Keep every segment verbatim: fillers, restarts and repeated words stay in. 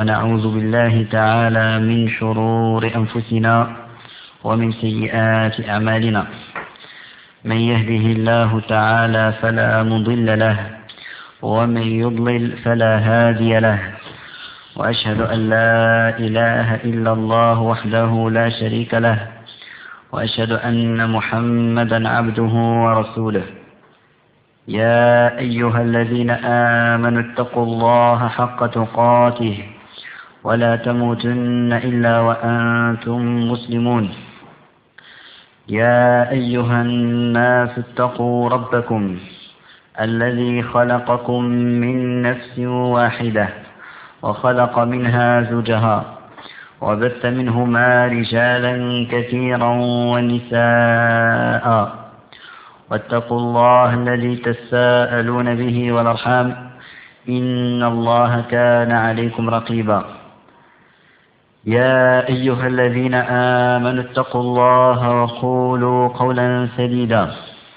ونعوذ بالله تعالى من شرور أنفسنا ومن سيئات أعمالنا. من يهده الله تعالى فلا مضل له ومن يضلل فلا هادي له، وأشهد أن لا إله إلا الله وحده لا شريك له، وأشهد أن محمدا عبده ورسوله. يا أيها الذين آمنوا اتقوا الله حق تقاته ولا تموتن إلا وأنتم مسلمون. يا أيها الناس اتقوا ربكم الذي خلقكم من نفس واحدة وخلق منها زوجها وبث منهما رجالا كثيرا ونساء، واتقوا الله الذي تساءلون به والأرحام إن الله كان عليكم رقيبا. يا أيها الذين آمنوا اتقوا الله وقولوا قولا سديدا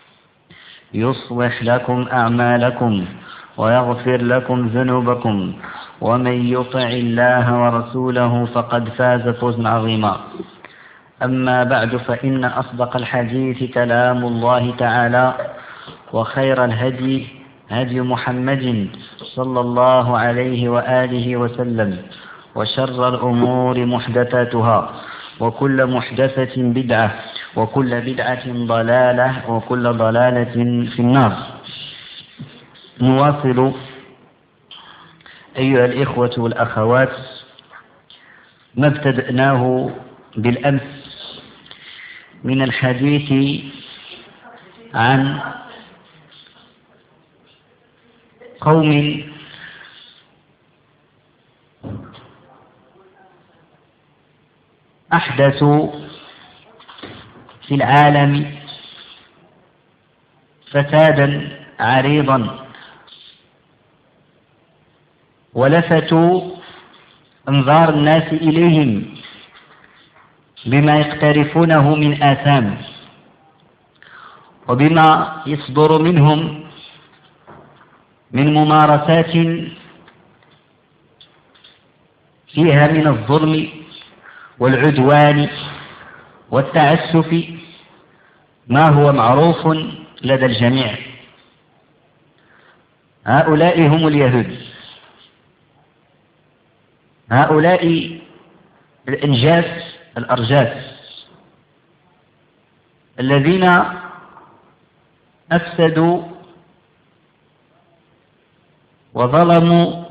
يصلح لكم أعمالكم ويغفر لكم ذنوبكم، ومن يطع الله ورسوله فقد فاز فوزا عظيما. أما بعد، فإن أصدق الحديث كلام الله تعالى، وخير الهدي هدي محمد صلى الله عليه وآله وسلم، وشر الأمور محدثاتها، وكل محدثة بدعة، وكل بدعة ضلالة، وكل ضلالة في النار. نواصل أيها الإخوة والأخوات ما ابتدأناه بالأمس من الحديث عن قوم أحدثوا في العالم فسادا عريضا، ولفتوا انظار الناس إليهم بما يقترفونه من آثام، وبما يصدر منهم من ممارسات فيها من الظلم والعدوان والتعسف ما هو معروف لدى الجميع. هؤلاء هم اليهود، هؤلاء الإنجاس الأرجاس الذين أفسدوا وظلموا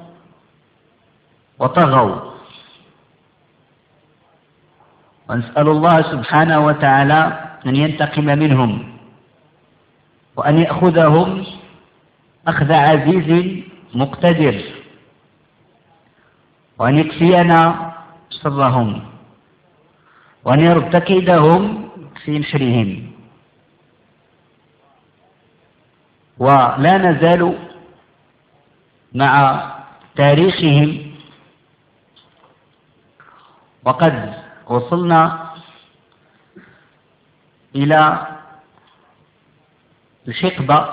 وطغوا، ونسأل الله سبحانه وتعالى أن ينتقم منهم وأن يأخذهم أخذ عزيز مقتدر، وأن يكفينا شرهم، وأن يرد كيدهم في نحرهم. ولا نزال مع تاريخهم، وقد وصلنا إلى الحقبة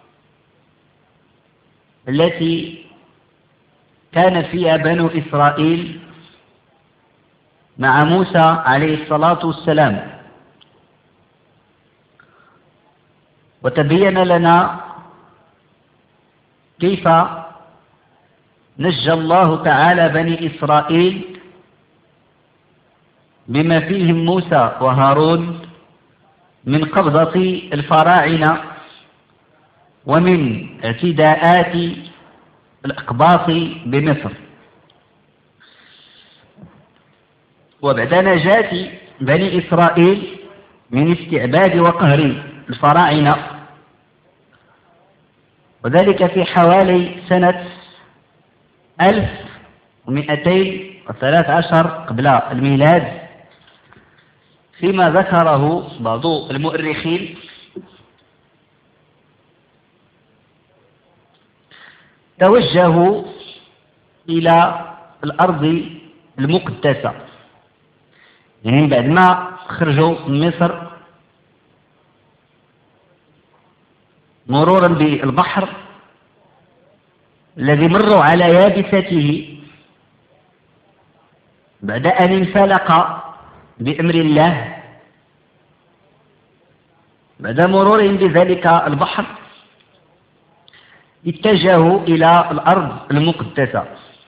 التي كان فيها بنو إسرائيل مع موسى عليه الصلاة والسلام، وتبين لنا كيف نجى الله تعالى بني إسرائيل بما فيهم موسى وهارون من قبضة الفراعنة ومن اعتداءات الأقباط بمصر. وبعد نجاة بني إسرائيل من استعباد وقهر الفراعنة، وذلك في حوالي سنة ألف ومئتين وثلاث عشر قبل الميلاد، فيما ذكره بعض المؤرخين توجهوا إلى الأرض المقدسة، يعني بعد ما خرجوا من مصر مرورا بالبحر الذي مروا على يابسته بعد أن انفلق بأمر الله، بعد مرورهم بذلك البحر اتجهوا إلى الأرض المقدسة.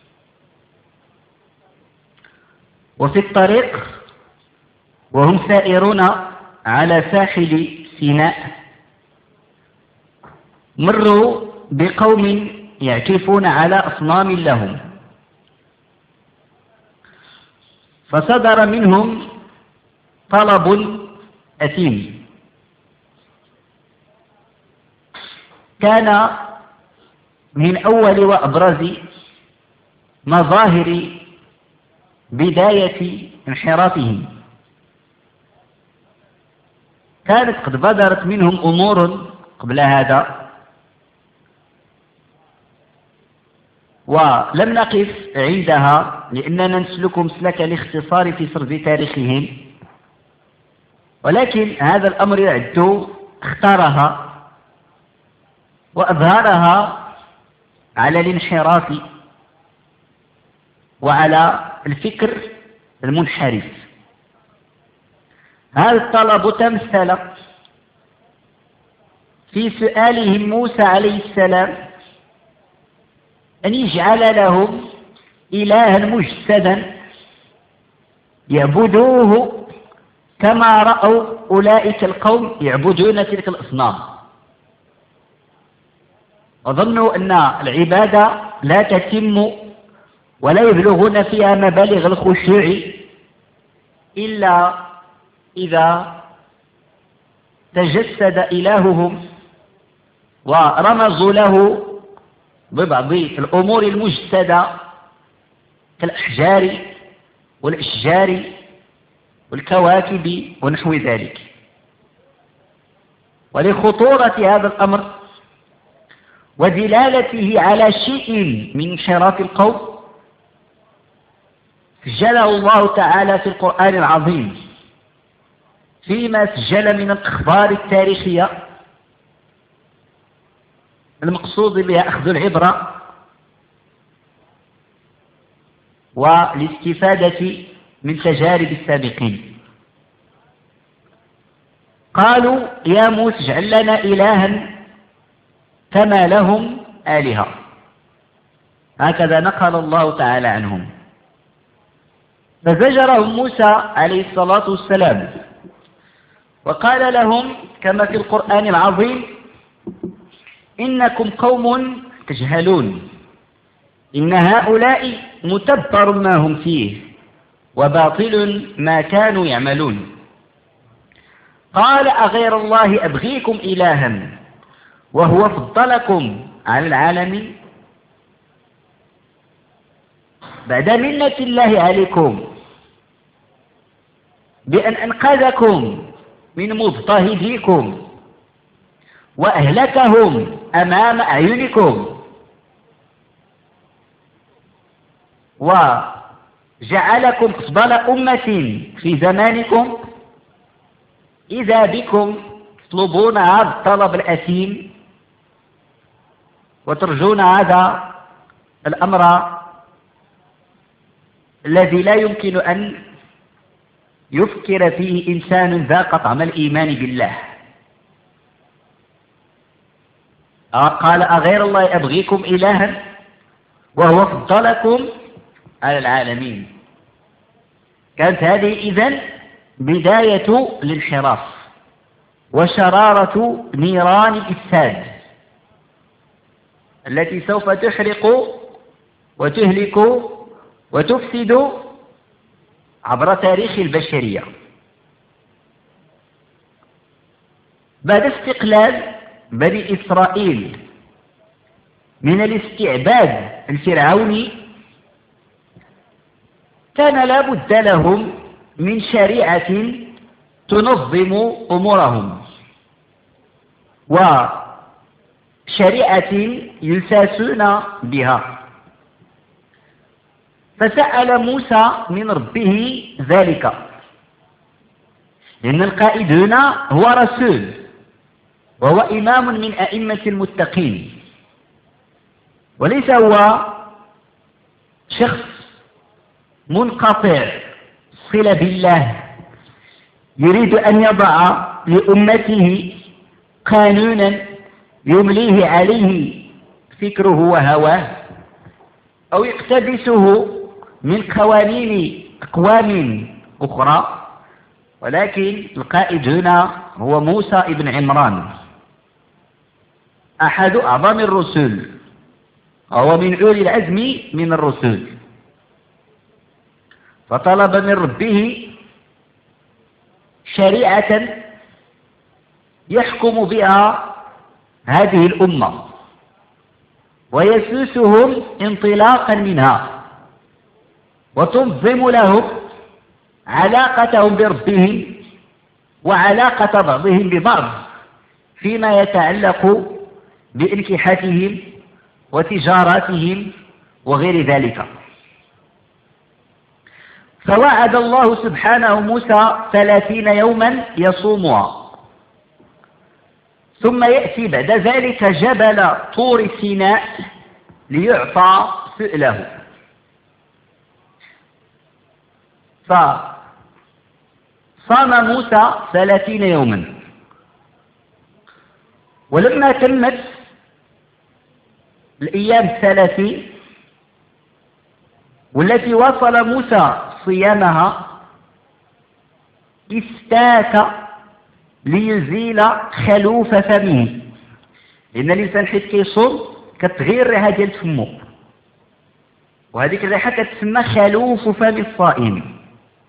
وفي الطريق وهم سائرون على ساحل سيناء مروا بقوم يعكفون على أصنام لهم، فصدر منهم طلب أثيم. كان من أول وأبرز مظاهر بداية انحرافهم، كانت قد بدرت منهم أمور قبل هذا، ولم نقف عندها لأننا نسلك مسلك الاختصار في سرد تاريخهم، ولكن هذا الأمر يعد اختارها وأظهرها على الانحراف وعلى الفكر المنحرف. هذا الطلب تمثل في سؤالهم موسى عليه السلام أن يجعل لهم إلها مجسدا يعبدوه كما رأوا أولئك القوم يعبدون تلك الأصنام، وظنوا أن العبادة لا تتم ولا يبلغون فيها مبالغ الخشوع إلا إذا تجسد إلههم ورمزوا له ببعض الأمور المجسدة كالأحجار والأشجار والكواكب ونحو ذلك. ولخطورة هذا الأمر ودلالته على شيء من انحراف القوم سجله الله تعالى في القرآن العظيم فيما سجل من الأخبار التاريخية المقصود بها أخذ العبرة والاستفادة من تجارب السابقين. قالوا يا موسى اجعل لنا إلها كما لهم آلهة، هكذا نقل الله تعالى عنهم. فزجرهم موسى عليه الصلاة والسلام وقال لهم كما في القرآن العظيم إنكم قوم تجهلون، إن هؤلاء متبر ما هم فيه وباطل ما كانوا يعملون. قال أغير الله أبغيكم إلها وهو فضلكم على العالمين، بعد منة الله عليكم بأن أنقذكم من مضطهديكم وأهلكهم أمام أعينكم وجعلكم أفضل أمة في زمانكم، إذا بكم تطلبون هذا الطلب الأثيم وترجون هذا الأمر الذي لا يمكن أن يفكر فيه إنسان ذاق طعم الإيمان بالله. قال أغير الله أبغيكم إلها وهو فضلكم على العالمين. كانت هذه إذن بداية الانحراف وشرارة نيران الإفساد التي سوف تحرق وتهلك وتفسد عبر تاريخ البشرية. بعد استقلال بني إسرائيل من الاستعباد الفرعوني كان لا بد لهم من شريعة تنظم أمورهم وشريعة يساسون بها. فسأل موسى من ربه ذلك، لأن القائد هنا هو رسول وهو إمام من أئمة المتقين، وليس هو شخص منقطع صلة بالله يريد أن يضع لأمته قانونا يمليه عليه فكره وهواه أو يقتبسه من قوانين أقوام أخرى، ولكن القائد هنا هو موسى ابن عمران أحد أعظم الرسل، وهو من أولي العزم من الرسل، فطلب من ربه شريعة يحكم بها هذه الأمة ويسوسهم انطلاقا منها، وتنظم لهم علاقتهم بربهم وعلاقة بعضهم ببعض فيما يتعلق بانكحاتهم وتجاراتهم وغير ذلك. فوعد الله سبحانه موسى ثلاثين يوما يصومها، ثم يأتي بعد ذلك جبل طور سيناء ليعطى سؤله. فصام موسى ثلاثين يوما، ولما تمت الأيام الثلاثين والتي وصل موسى صيامها استاك ليزيل خلوف فمه، لأن الإنسان حيث كيصوم كتغير الريحة ديال فمه، وهذيك الريحة كتسمى خلوف فم الصائم،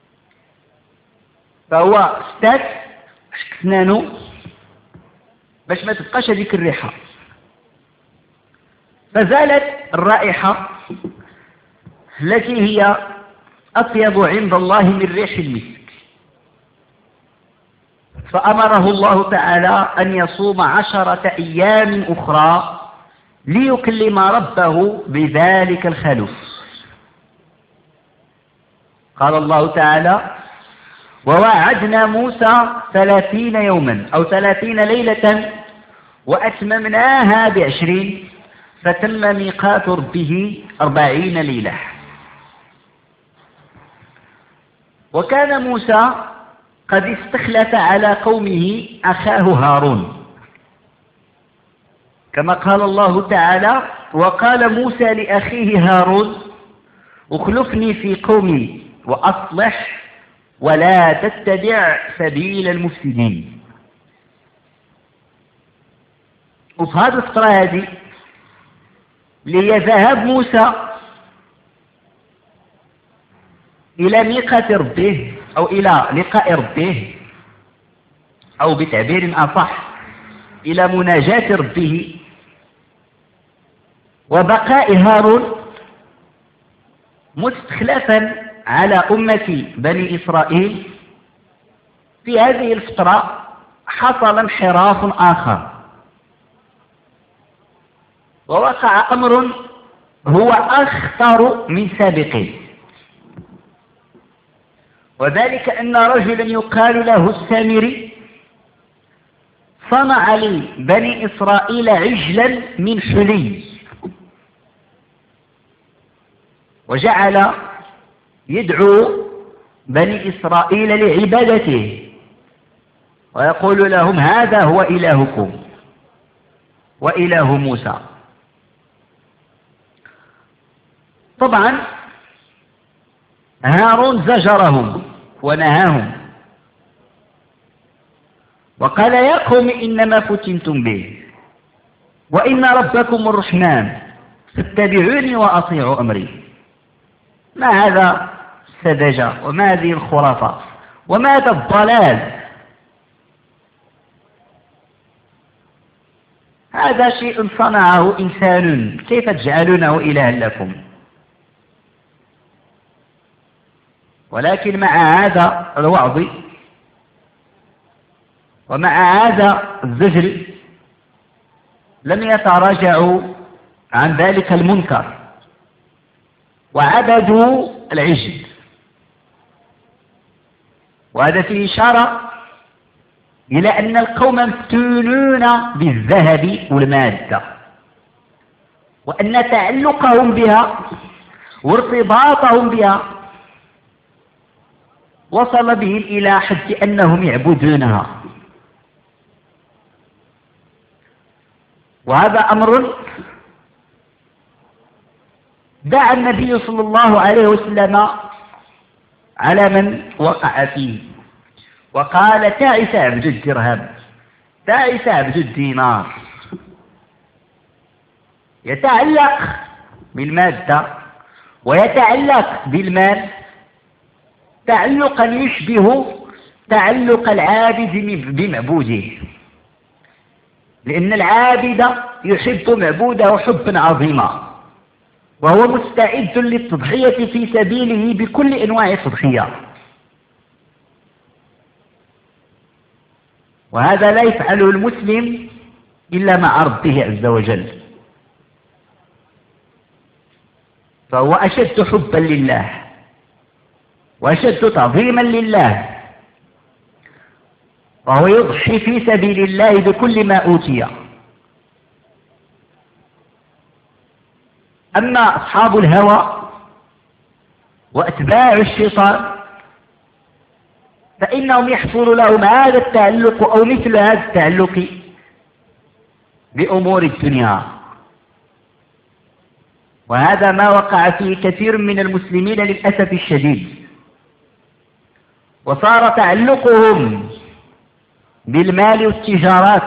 فهو استاك شك سنانو باش ما تبقاش هذيك الريحة، فزالت الرائحة التي هي أطيب عند الله من ريح المسك، فأمره الله تعالى أن يصوم عشرة أيام أخرى ليكلم ربه بذلك الخلوف. قال الله تعالى: ووعدنا موسى ثلاثين يوما أو ثلاثين ليلة وأتممناها بعشرين فتم ميقات ربه أربعين ليلة. وكان موسى قد استخلف على قومه أخاه هارون، كما قال الله تعالى: وقال موسى لأخيه هارون اخلفني في قومي وأصلح ولا تتبع سبيل المفسدين. وفي هذه الفترة هذه ليذهب موسى إلى ميقات ربه أو إلى لقاء ربه، أو بتعبير أصح إلى مناجاة ربه، وبقاء هارون مستخلفا على أمة بني إسرائيل. في هذه الفترة حصل انحراف آخر، ووقع أمر هو أخطر من سابقه، وذلك أن رجلا يقال له السامري صنع لبني إسرائيل عجلا من حلي، وجعل يدعو بني إسرائيل لعبادته ويقول لهم: هذا هو إلهكم وإله موسى. طبعا هارون زجرهم ونهاهم وقال: يا قوم إنما فتنتم به وإن ربكم الرحمن فاتبعوني وأطيعوا أمري. ما هذا السذاجة وما هذه الخرافة وما هذا الضلال؟ هذا شيء صنعه إنسان، كيف تجعلونه إلها لكم؟ ولكن مع هذا الوعظ ومع هذا الزجر لم يتراجعوا عن ذلك المنكر وعبدوا العجل. وهذا فيه إشارة إلى أن القوم مفتونون بالذهب والمادة، وأن تعلقهم بها وارتباطهم بها وصل بهم إلى حد أنهم يعبدونها. وهذا أمر دعا النبي صلى الله عليه وسلم على من وقع فيه، وقال: تعس عبد الدرهم، تعس عبد الدينار. يتعلق بالمادة ويتعلق بالمال تعلقا يشبه تعلق العابد بمعبوده، لأن العابد يحب معبوده حبا عظيما، وهو مستعد للتضحية في سبيله بكل أنواع التضحية، وهذا لا يفعله المسلم إلا مع ربه عز وجل، فهو أشد حبا لله وأشد تعظيما لله، وهو يضحي في سبيل الله بكل ما أوتي. أما أصحاب الهوى وأتباع الشيطان فإنهم يحصل لهم هذا التعلق أو مثل هذا التعلق بأمور الدنيا، وهذا ما وقع فيه كثير من المسلمين للأسف الشديد، وصار تعلقهم بالمال والتجارات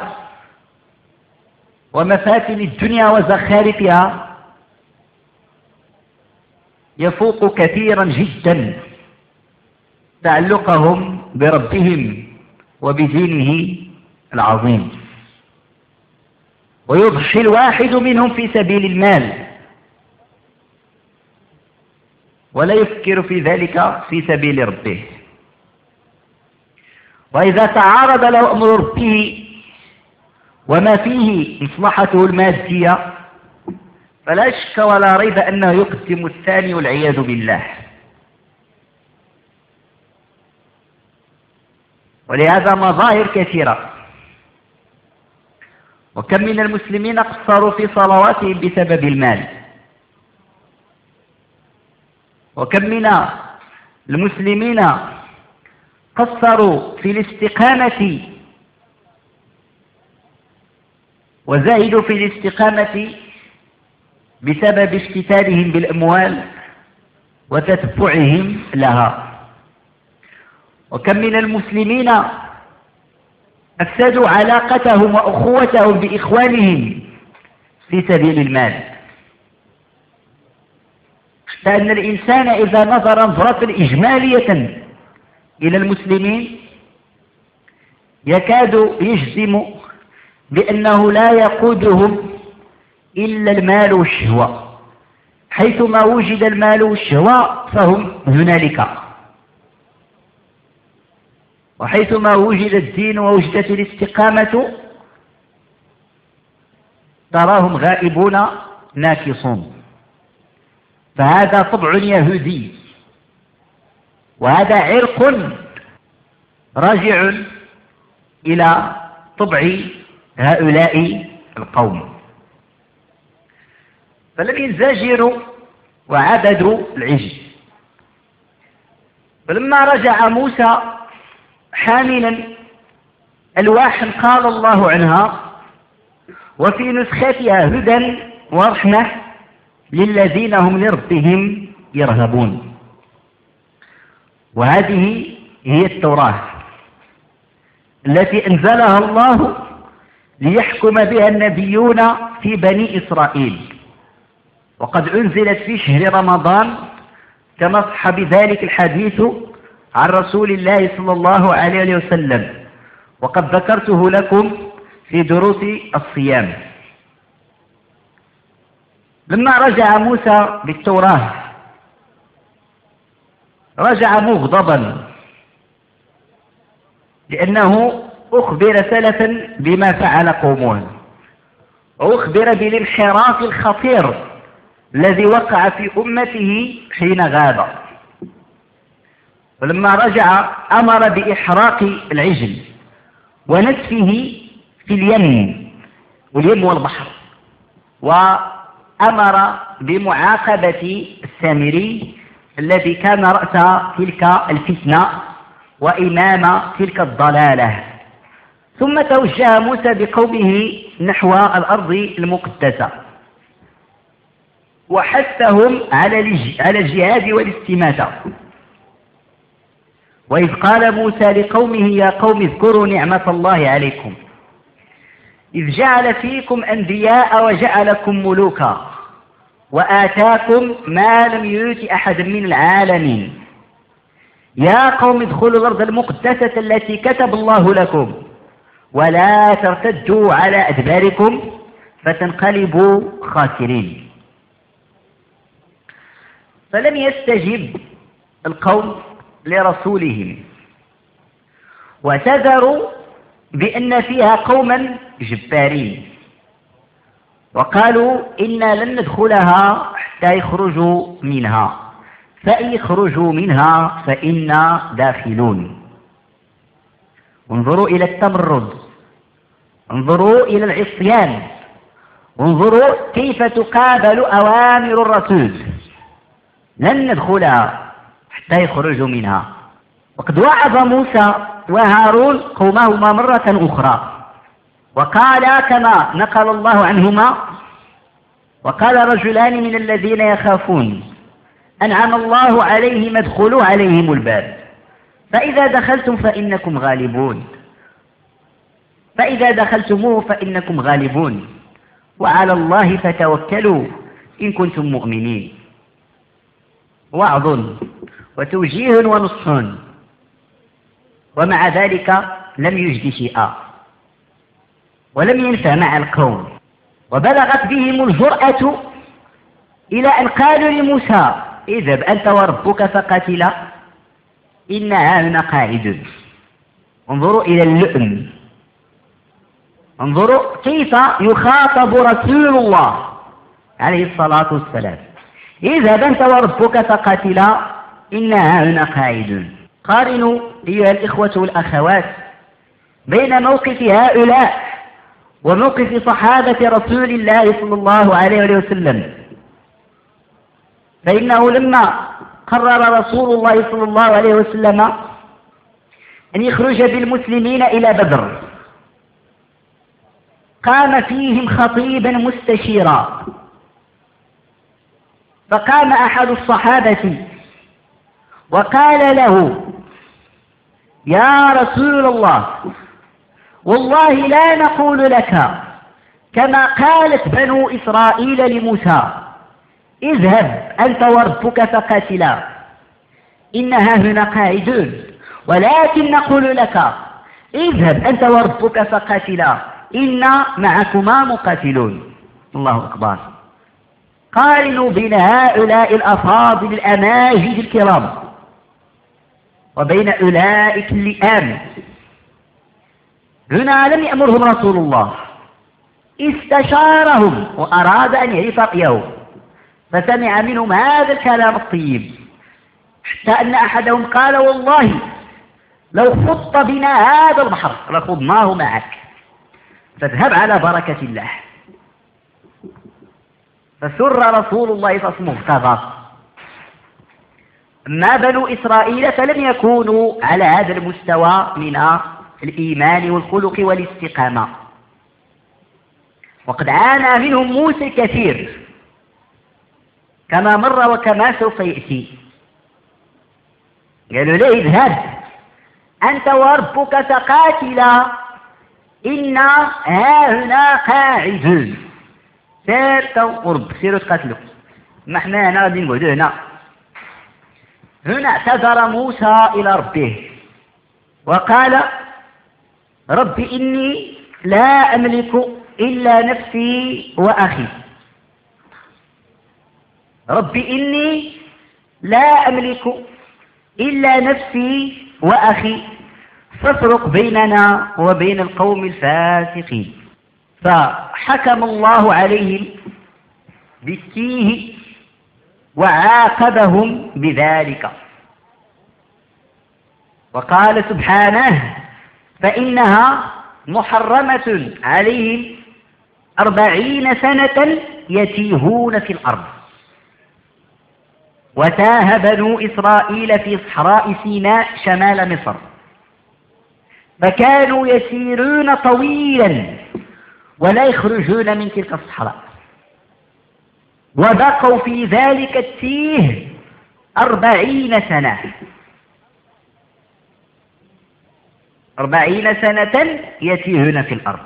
ومفاتن الدنيا وزخارفها يفوق كثيرا جدا تعلقهم بربهم وبدينه العظيم. ويضحي الواحد منهم في سبيل المال ولا يفكر في ذلك في سبيل ربه، وإذا تعارض له أمر ربه وما فيه مصلحته المادية فلا شك ولا ريب أنه يقدم الثاني والعياذ بالله. ولهذا مظاهر كثيرة، وكم من المسلمين قصروا في صلواتهم بسبب المال، وكم من المسلمين قصروا في الاستقامة وزاهدوا في الاستقامة بسبب افتتانهم بالأموال وتتبعهم لها، وكم من المسلمين أفسدوا علاقتهم وأخوتهم بإخوانهم في سبيل المال، فأن الإنسان إذا نظر نظرة إجمالية إلى المسلمين يكاد يجزم بأنه لا يقودهم إلا المال والشهوة، حيثما وجد المال والشهوة فهم هنالك، وحيثما وجد الدين ووجدت الاستقامة تراهم غائبون ناكصون. فهذا طبع يهودي، وهذا عرق راجع إلى طبع هؤلاء القوم، فلم ينزجروا وعبدوا العجل. فلما رجع موسى حاملا ألواحا قال الله عنها وفي نسختها هدى ورحمة للذين هم لربهم يرهبون، وهذه هي التوراة التي أنزلها الله ليحكم بها النبيون في بني إسرائيل، وقد أنزلت في شهر رمضان كما صح بذلك الحديث عن رسول الله صلى الله عليه وسلم، وقد ذكرته لكم في دروس الصيام. لما رجع موسى بالتوراة رجع مغضبا، لأنه أخبر سلفا بما فعل قومه، وأخبر بالانحراف الخطير الذي وقع في أمته حين غاب. ولما رجع أمر بإحراق العجل ونسفه في اليم، واليم والبحر، وأمر بمعاقبة السامري الذي كان رأس تلك الفتنة وإمام تلك الضلالة. ثم توجه موسى بقومه نحو الأرض المقدسة وحثهم على الجهاد والاستماتة. وإذ قال موسى لقومه يا قوم اذكروا نعمة الله عليكم إذ جعل فيكم أنبياء وجعلكم ملوكا وآتاكم ما لم يؤت أحد من العالمين يا قوم ادخلوا الأرض المقدسة التي كتب الله لكم ولا ترتدوا على أدباركم فتنقلبوا خاسرين. فلم يستجب القوم لرسولهم واعتذروا بأن فيها قوما جبارين وقالوا إنا لن ندخلها حتى يخرجوا منها فإن يخرجوا منها فإنا داخلون. انظروا إلى التمرد، انظروا إلى العصيان، انظروا كيف تقابل أوامر الرسول. لن ندخلها حتى يخرجوا منها. وقد وعظ موسى وهارون قومهما مرة أخرى وقال كما نقل الله عنهما وقال رجلان من الذين يخافون أنعم الله عليهم ادخلوا عليهم الباب فإذا دخلتم فإنكم غالبون فإذا دخلتموه فإنكم غالبون وعلى الله فتوكلوا إن كنتم مؤمنين. وعظ وتوجيه ونصح ومع ذلك لم يجد شيئا ولم ينفع مع القوم. وبلغت بهم الجرأة إلى أن قالوا لموسى اذهب أنت وربك فقاتلا إنا هنا قاعدون. انظروا إلى اللؤم، انظروا كيف يخاطب رسول الله عليه الصلاة والسلام اذهب أنت وربك فقاتلا إنا هنا قاعدون. قارنوا أيها الإخوة والأخوات بين موقف هؤلاء وموقف صحابة رسول الله صلى الله عليه وسلم. فإنه لما قرر رسول الله صلى الله عليه وسلم أن يخرج بالمسلمين إلى بدر قام فيهم خطيبا مستشيرا. فقام أحد الصحابة وقال له يا رسول الله والله لا نقول لك كما قالت بنو إسرائيل لموسى اذهب أنت وربك فقاتلا إنها هنا قاعدون، ولكن نقول لك اذهب أنت وربك فقاتلا إنا معكما مقاتلون. الله أكبر. قارنوا بين هؤلاء الأفاضل الأماجد الكرام وبين أولئك اللئام. هنا لم يأمرهم رسول الله، استشارهم وأراد أن يعرف رأيه فسمع منهم هذا الكلام الطيب حتى أن أحدهم قال والله لو خط بنا هذا البحر لخضناه معك فاذهب على بركة الله. فسر رسول الله صلى الله عليه وسلم مغتظا. أما بنو إسرائيل فلم يكونوا على هذا المستوى من الإيمان والخلق والاستقامة، وقد عانى منهم موسى كثير كما مر وكما سوف يأتي. قالوا له اذهب أنت وربك فقاتلا إنا هاهنا قاعدون. سير ورب سيروا تقاتلوا، ما احنا هنا غادي نقعدوا هنا. هنا اعتذر موسى إلى ربه وقال رب إني لا أملك إلا نفسي وأخي، رب إني لا أملك إلا نفسي وأخي فافرق بيننا وبين القوم الفاسقين. فحكم الله عليهم بالتيه وعاقبهم بذلك. وقال سبحانه فإنها محرمة عليهم أربعين سنة يتيهون في الأرض. وتاه بنو إسرائيل في صحراء سيناء شمال مصر، فكانوا يسيرون طويلا ولا يخرجون من تلك الصحراء، وبقوا في ذلك التيه أربعين سنة أربعين سنة يتيهون في الأرض.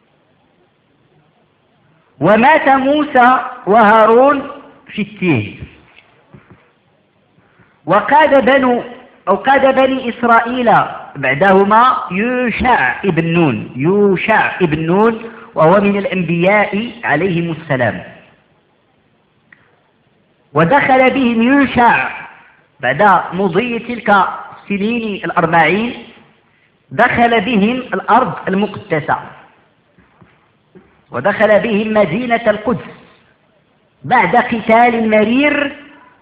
ومات موسى وهارون في التيه، وقاد بنو أو قاد بني إسرائيل بعدهما يوشع ابن نون يوشع ابن نون وهو من الأنبياء عليهم السلام. ودخل بهم يوشع بعد مضي تلك السنين الأربعين، دخل بهم الأرض المقدسة، ودخل بهم مدينة القدس بعد قتال مرير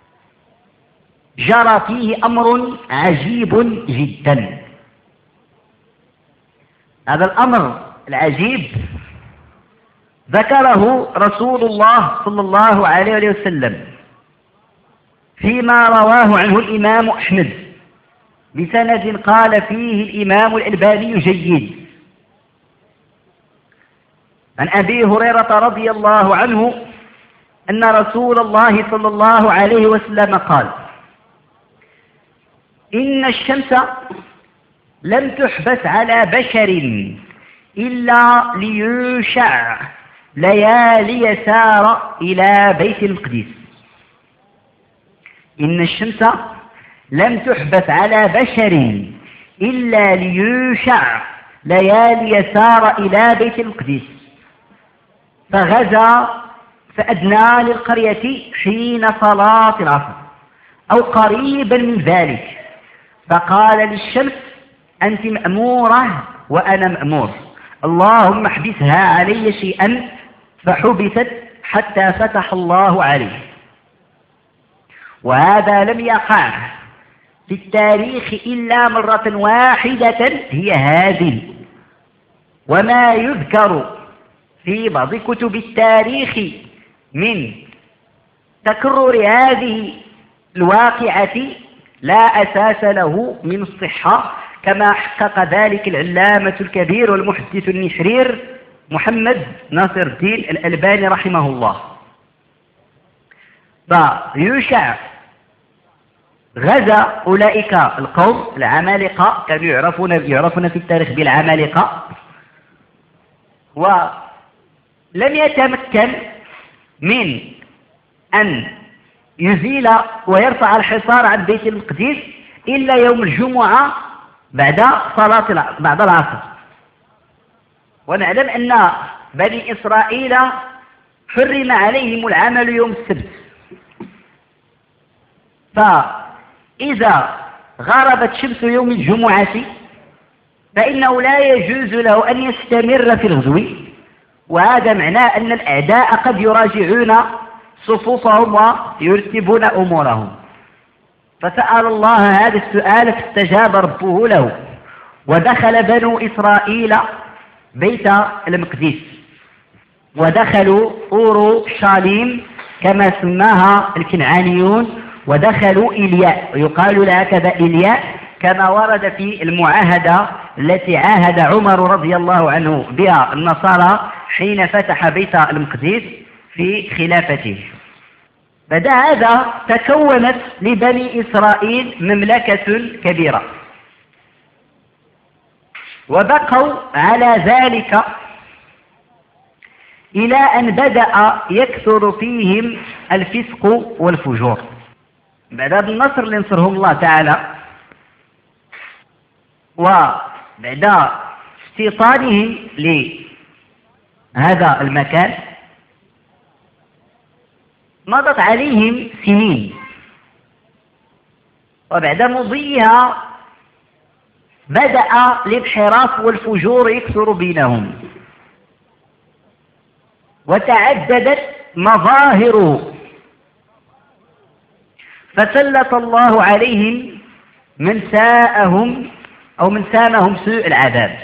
جرى فيه أمر عجيب جدا. هذا الأمر العجيب ذكره رسول الله صلى الله عليه وسلم فيما رواه عنه الإمام أحمد بسند قال فيه الإمام الألباني جيد، عن أبي هريرة رضي الله عنه أن رسول الله صلى الله عليه وسلم قال: إن الشمس لم تحبس على بشر إلا ليوشع ليالي سار إلى بيت المقدس. إن الشمس لم تحبس على بشر إلا ليوشع ليالي سار إلى بيت المقدس، فغزا فأدنى للقرية حين صلاة العصر أو قريبا من ذلك، فقال للشمس: أنت مأمورة وأنا مأمور، اللهم احبسها علي شيئا، فحبست حتى فتح الله عليه. وهذا لم يقع في التاريخ إلا مرة واحدة هي هذه. وما يذكر في بعض كتب التاريخ من تكرر هذه الواقعة لا أساس له من الصحة، كما حقق ذلك العلامة الكبير والمحدث النحرير محمد ناصر الدين الألباني رحمه الله. فيوشع غزا أولئك القوم العمالقة، كانوا يعرفون يعرفون في التاريخ بالعمالقة، ولم يتمكن من أن يزيل ويرفع الحصار عن بيت المقدس إلا يوم الجمعة بعد صلاة بعد العصر. ونعلم أن بني إسرائيل حرم عليهم العمل يوم السبت، فإذا غربت شمس يوم الجمعة فإنه لا يجوز له أن يستمر في الغزو، وهذا معناه أن الأعداء قد يراجعون صفوفهم ويرتبون أمورهم. فسأل الله هذا السؤال فاستجاب ربه له، ودخل بنو إسرائيل بيت المقدس، ودخلوا أورو شاليم كما سماها الكنعانيون، ودخلوا إلياء، ويقال لها كذا إلياء كما ورد في المعاهدة التي عاهد عمر رضي الله عنه بها النصارى حين فتح بيت المقدس في خلافته. بعد هذا تكونت لبني إسرائيل مملكة كبيرة، وبقوا على ذلك إلى أن بدأ يكثر فيهم الفسق والفجور. بعد هذا النصر اللي نصرهم الله تعالى، وبعد استيطانهم لهذا المكان مضت عليهم سنين، وبعد مضيها بدأ الانحراف والفجور يكثر بينهم، وتعددت مظاهره، فسلط الله عليهم من ساءهم أو من سامهم سوء العذاب،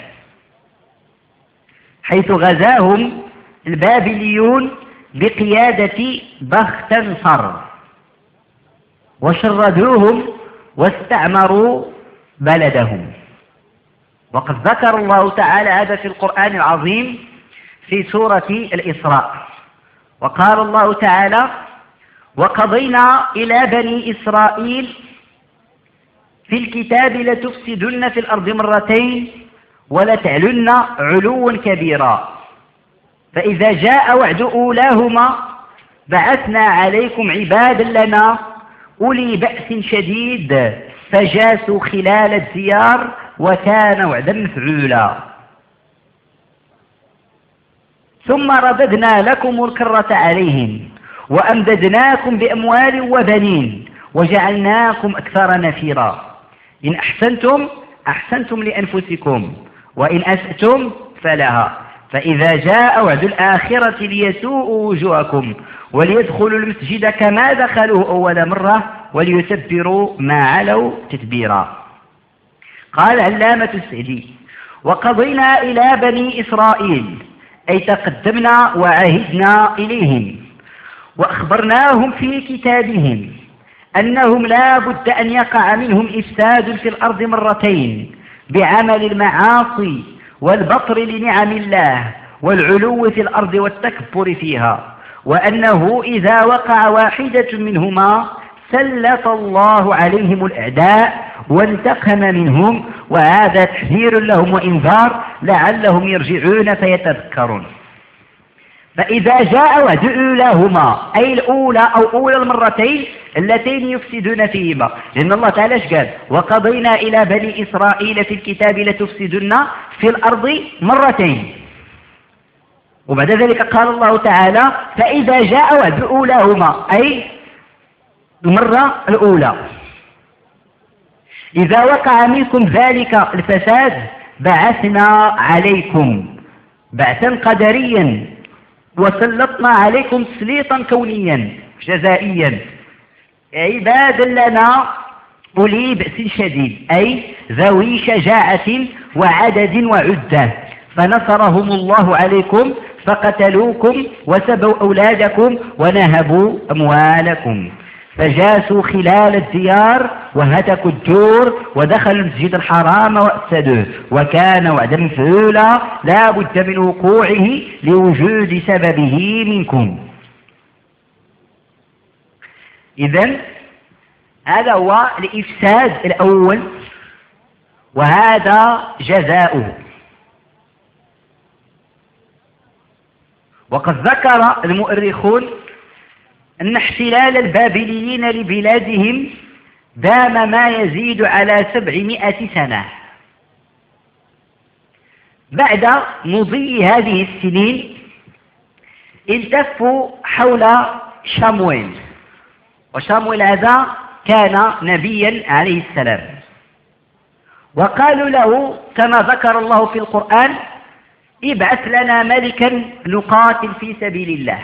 حيث غزاهم البابليون بقيادة بختنصر. وشردوهم واستعمروا بلدهم. وقد ذكر الله تعالى هذا في القرآن العظيم في سورة الإسراء، وقال الله تعالى: وقضينا إلى بني إسرائيل في الكتاب لتفسدن في الأرض مرتين ولتعلن علوا كبيرا، فإذا جاء وعد أولاهما بعثنا عليكم عبادا لنا أولي بأس شديد فجاسوا خلال الديار وكان وعدا مفعولا، ثم رددنا لكم الكرة عليهم وأمددناكم بأموال وبنين وجعلناكم أكثر نفيرا، إن أحسنتم أحسنتم لأنفسكم وإن أسأتم فلها، فإذا جاء وعد الآخرة ليسوءوا وجوهكم وليدخلوا المسجد كما دخلوه أول مرة وليتبروا ما علوا تتبيرا. قال علامة السعدي: وقضينا إلى بني إسرائيل أي تقدمنا وعهدنا إليهم وأخبرناهم في كتابهم أنهم لا بد أن يقع منهم إفساد في الأرض مرتين بعمل المعاصي والبطر لنعم الله والعلو في الأرض والتكبر فيها، وأنه إذا وقع واحدة منهما سلط الله عليهم الأعداء وانتقم منهم، وهذا تحذير لهم وإنذار لعلهم يرجعون فيتذكرون. فإذا جاء وعد أولاهما أي الأولى أو أولى المرتين اللتين يفسدون فيهما، لأن الله تعالى قال: وقضينا إلى بني إسرائيل في الكتاب لتفسدن في الأرض مرتين، وبعد ذلك قال الله تعالى: فإذا جاء وعد أولاهما أي المرة الأولى، إذا وقع منكم ذلك الفساد بعثنا عليكم بعثا قدريا وسلطنا عليكم تسليطا كونيا جزائيا عبادا لنا أولي بأس شديد أي ذوي شجاعة وعدد وعدة، فنصرهم الله عليكم فقتلوكم وسبوا أولادكم ونهبوا أموالكم، فجاسوا خلال الديار وهتكوا الدور ودخلوا المسجد الحرام وأفسدوه وكان وعدا مفعولا لا بد من وقوعه لوجود سببه منكم. إذن هذا هو الإفساد الأول وهذا جزاؤه. وقد ذكر المؤرخون أن احتلال البابليين لبلادهم دام ما يزيد على سبعمائة سنة. بعد مضي هذه السنين التفوا حول شمويل، وشمويل هذا كان نبيا عليه السلام، وقالوا له كما ذكر الله في القرآن: ابعث لنا ملكا نقاتل في سبيل الله.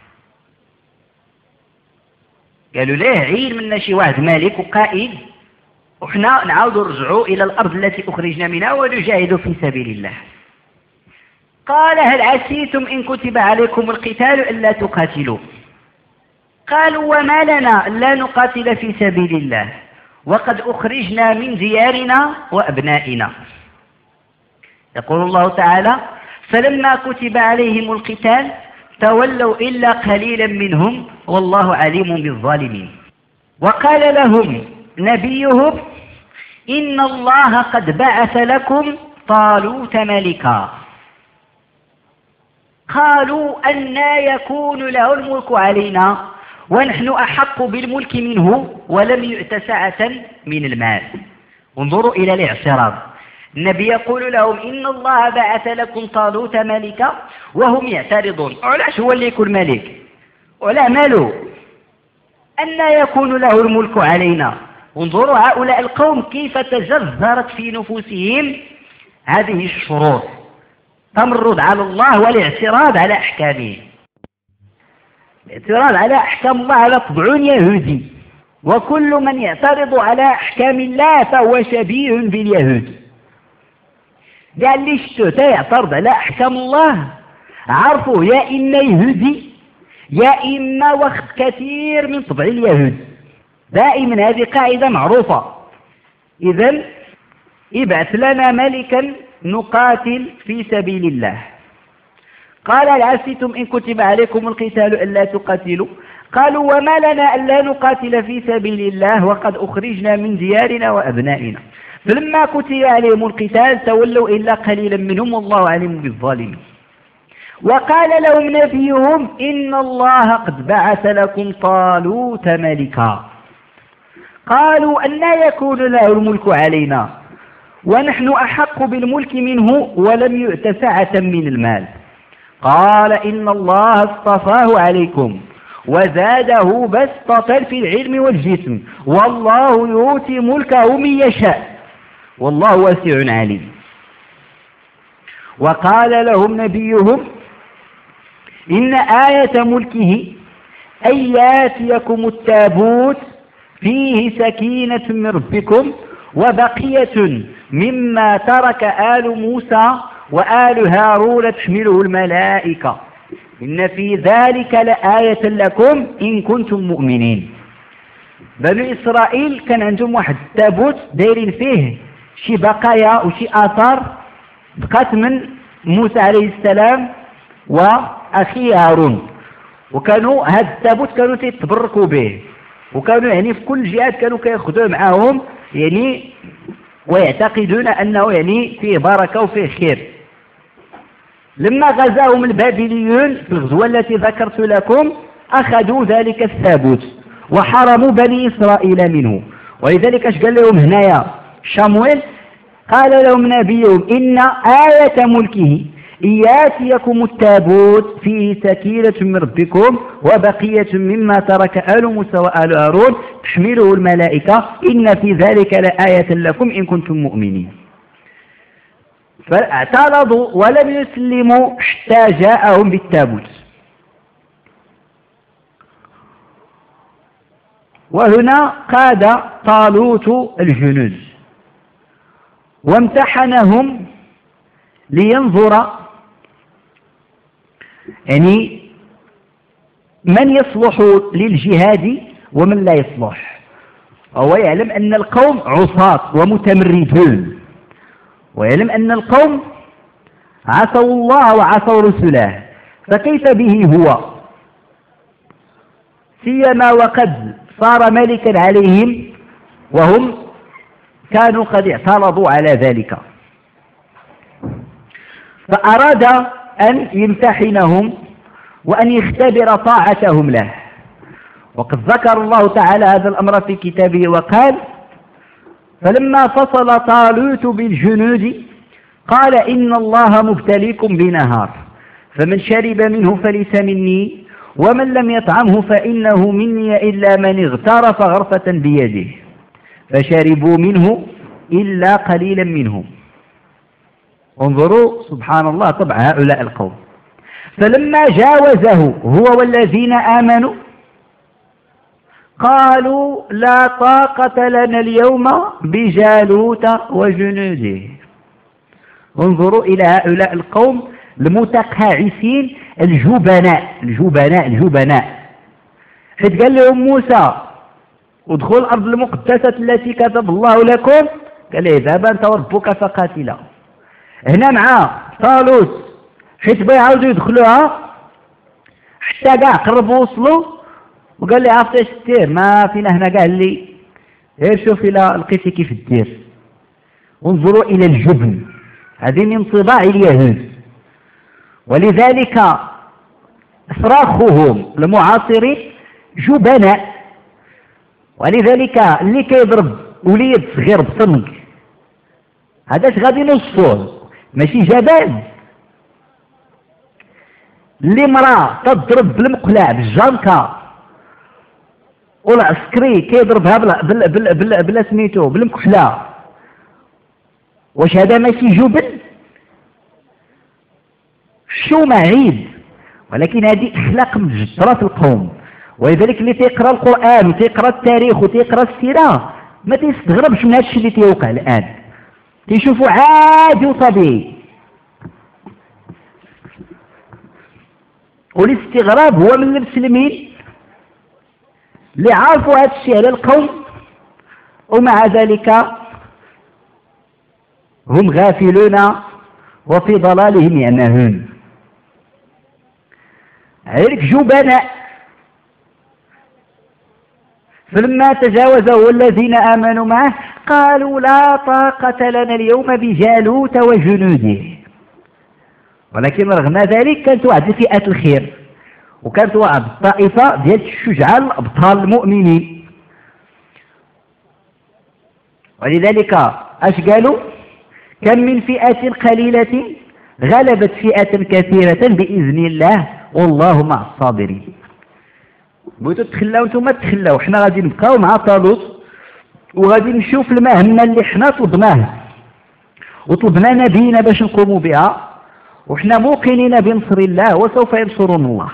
قالوا ليه عين منا شي واحد مالك وقائد وحنا نعاود نرجعوا إلى الأرض التي أخرجنا منها ونجاهد في سبيل الله. قال: هل عسيتم إن كتب عليكم القتال ألا تقاتلوا؟ قالوا: وما لنا لا نقاتل في سبيل الله وقد أخرجنا من ديارنا وأبنائنا. يقول الله تعالى: فلما كتب عليهم القتال تولوا إلا قليلا منهم والله عليم بالظالمين. وقال لهم نبيهم: إن الله قد بعث لكم طالوت ملكا. قالوا: أنى يكون له الملك علينا ونحن أحق بالملك منه ولم يؤت سعة من المال. انظروا إلى الاعتراض. النبي يقول لهم: إن الله بعث لكم طالوت ملكا، وهم يعترضون: علاش هو اللي يكون ملك ولا ماله؟ أنى يكون له الملك علينا. انظروا هؤلاء القوم كيف تجذرت في نفوسهم هذه الشروط: تمرد على الله والاعتراض على أحكامه. الاعتراض على أحكام الله على طبع يهودي، وكل من يعترض على أحكام الله فهو شبيه باليهود. قال لي شتو تا يعترض على أحكام الله عرفوا يا إما يهودي يا إما واخد كثير من طبع اليهود. دائما هذه قاعدة معروفة. إذن ابعث لنا ملكا نقاتل في سبيل الله. قال هل عسيتم إن كتب عليكم القتال ألا تقاتلوا؟ قالوا وما لنا ألا نقاتل في سبيل الله وقد أخرجنا من ديارنا وأبنائنا. فلما كتب عليهم القتال تولوا إلا قليلا منهم والله عليم بالظالمين. وقال لهم نبيهم إن الله قد بعث لكم طالوت ملكا. قالوا أنى يكون له الملك علينا ونحن أحق بالملك منه ولم يؤت سعة من المال. قال إن الله اصطفاه عليكم وزاده بسطة في العلم والجسم والله يؤتي ملكه من يشاء والله واسع عليم. وقال لهم نبيهم إن آية ملكه أن ياتيكم التابوت فيه سكينة من ربكم وبقية مما ترك آل موسى وآل هارون تحمله الملائكة إن في ذلك لآية لكم إن كنتم مؤمنين. بنو إسرائيل كان عندهم واحد التابوت دايرين فيه شي بقايا وشي آثار بقات من موسى عليه السلام وأخيه هارون، وكانوا هذا التابوت كانوا يتبركوا به، وكانوا يعني في كل جهات كانوا كياخذوه معاهم يعني ويعتقدون أنه يعني فيه بركة وفيه خير. لما غزاهم البابليون في الغزوة التي ذكرت لكم أخذوا ذلك التابوت وحرموا بني إسرائيل منه. ولذلك اش قال لهم هنايا شمويل؟ قال لهم نبيهم إن آية ملكه ياتيكم التابوت فيه سكينة من ربكم وبقية مما ترك آل موسى وآل هارون تحمله الملائكة إن في ذلك لآية لكم إن كنتم مؤمنين. فاعترضوا ولم يسلموا حتى جاءهم بالتابوت. وهنا قاد طالوت الجنود وامتحنهم لينظر يعني من يصلح للجهاد ومن لا يصلح. هو يعلم أن القوم عصاة ومتمردون، ويعلم أن القوم عصوا الله وعصوا رسله، فكيف به هو سيما وقد صار ملكا عليهم وهم كانوا قد اعترضوا على ذلك. فأراد أن يمتحنهم وأن يختبر طاعتهم له. وقد ذكر الله تعالى هذا الأمر في كتابه وقال فلما فصل طالوت بالجنود قال إن الله مبتليكم بنهار فمن شرب منه فليس مني ومن لم يطعمه فإنه مني إلا من اغترف غرفة بيده فشربوا منه إلا قليلا منهم. انظروا سبحان الله طبع هؤلاء القوم. فلما جاوزه هو والذين آمنوا قالوا لا طاقة لنا اليوم بجالوت وجنوده. انظروا إلى هؤلاء القوم المتقاعسين الجبناء الجبناء الجبناء حيث قال لهم موسى ادخلوا الأرض المقدسة التي كتب الله لكم، قال له اذهب أنت وربك فقاتلا. هنا مع طالوت حيث بغا يعاودوا يدخلوها حتى كاع قربوا وصلوا وقال لي عرفت اش دير ما فينا هنا كاع اللي غير شوف الى لقيتي كيف دير. انظروا الى الجبن، هذه من طباع اليهود. ولذلك صراخهم المعاصرين جبناء. ولذلك اللي كيضرب وليد صغير بصمك هذاش غادي نصفوه ماشي جبان. اللي مرأة تضرب بالمقلاع بالجانكا والعسكري كيضربها بلا بلا بلا بلا, بلا سميتو بالمكحلة، واش هذا ماشي جبن؟ شو معيب. ولكن هذه اخلاق مجدرة القوم. ولذلك اللي تيقرا القرآن وتيقرا التاريخ وتيقرا السيرة ما تيستغربش من هذا الشيء اللي تيوقع الآن، تيشوفوا عادي وطبيعي. والاستغراب هو من المسلمين اللي عارفوا هذا الشيء على القوم ومع ذلك هم غافلون وفي ضلالهم يعمهون. عليك جبناء. فلما تجاوزه الذين آمنوا معه قالوا لا طاقة لنا اليوم بجالوت وجنوده. ولكن رغم ذلك كانت واحد فئة الخير وكانت واحد الطائفة ديال الشجعاء الأبطال المؤمنين. ولذلك اش قالوا؟ كم من فئة قليلة غلبت فئة كثيرة بإذن الله والله مع الصابرين. بغيتو تخلاو نتوما تخلاو، حنا غادي نبقاو مع طالوت وغادي نشوف المهمة اللي حنا طلبناه وطلبنا نبينا باش نقوموا بها، وحنا موقنين بنصر الله وسوف ينصرون الله.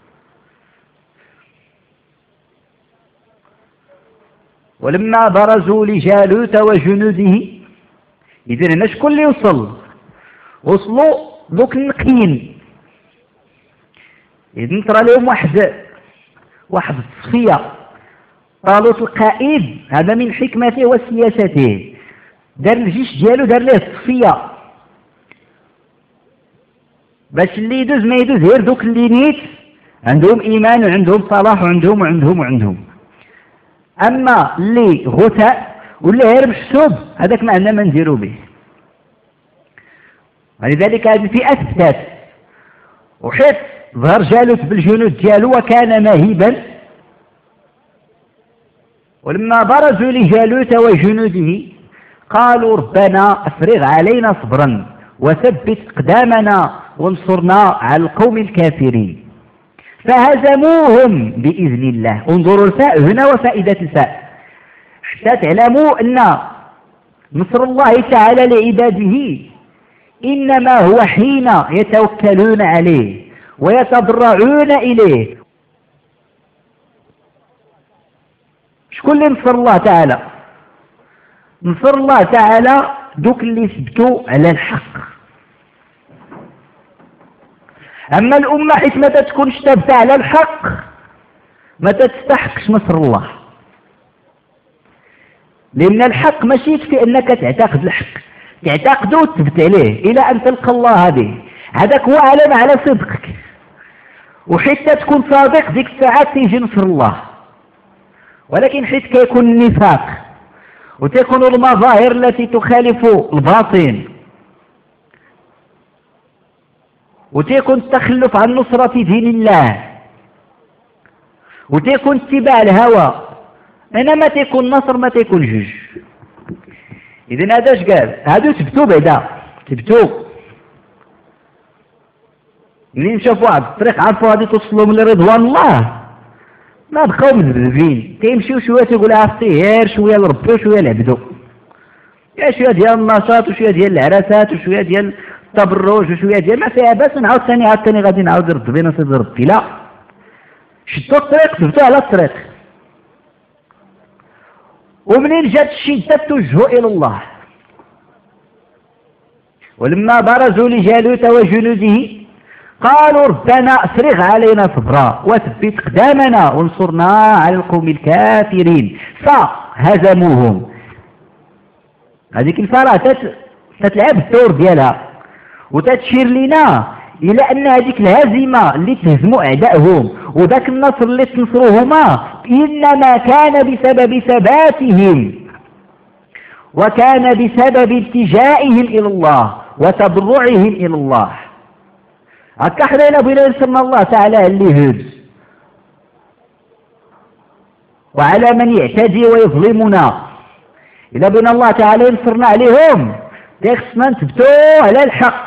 ولما برزوا لجالوت وجنوده، إذن هنا شكون اللي وصل؟ وصلوا دوك النقيين. إذن ترى لهم واحد واحد التصفية. طالوت القائد هذا من حكمته وسياسته، دار الجيش ديالو دار ليه التصفية باش اللي يدوز ما يدوز غير دوك اللي نيت عندهم إيمان وعندهم صلاح وعندهم وعندهم وعندهم. أما اللي غثاء واللي غير محسوب هذاك ما عندنا ما نديرو به. ولذلك هذه الفئة ثبات، وحيت ظهر جالوت بالجنود ديالو وكان مهيبا. ولما برزوا لجالوت وجنوده قالوا ربنا افرغ علينا صبرا وثبت اقدامنا وانصرنا على القوم الكافرين فهزموهم بإذن الله. انظروا الفاء هنا وفائدة الفاء حتى تعلموا أن نصر الله تعالى لعباده إنما هو حين يتوكلون عليه ويتضرعون إليه. شكون اللي نصر الله تعالى؟ نصر الله تعالى دوك اللي ثبتوا على الحق. أما الأمة حيث ما تكونش ثابتة على الحق ما تستحقش نصر الله، لأن الحق ماشي في أنك تعتقد الحق، تعتقده وتثبت عليه إلى أن تلقى الله به. هذاك هو علم على صدقك، وحتى تكون صادق ديك الساعات تيجي نصر الله. ولكن حيث كيكون النفاق وتكون المظاهر التي تخالف الباطن وتكون التخلف عن نصرة دين الله وتكون اتباع الهوى، هنا ما تكون نصر ما تكون جوج. إذن هذا اش قال؟ هادو تبتو بعدا تبتو منين شافوا واحد الطريق عرفوا غادي توصلوا لرضوان الله ما بقاو مذبذبين، كيمشيو شويه تيقول عرفتي غير شويه لربي وشويه لعبدو، يا شويه ديال النشاط وشويه ديال العرسات وشويه ديال التبرج وشويه ديال ما فيها باس، نعاود ثاني عاود ثاني غادي نعاود نرد بينا سيدي ربي. لا، شدوا الطريق ثبتوا على الطريق، ومنين جات الشده توجهوا الى الله. ولما برزوا لجالوت وجنوده قالوا ربنا افرغ علينا صبرا وثبت اقدامنا وانصرنا على القوم الكافرين فهزموهم. هذيك الفرح تتلعب الدور ديالها وتتشير لنا الى ان هذيك الهزيمه اللي تهزموا اعدائهم وذاك النصر اللي تنصروهما انما كان بسبب ثباتهم وكان بسبب التجائهم الى الله وتضرعهم الى الله. هكا حنا الا بغينا نسمى الله تعالى اللي هز وعلى من يعتدي ويظلمنا، الا بغينا الله تعالى ينصرنا عليهم خصنا نثبتو على الحق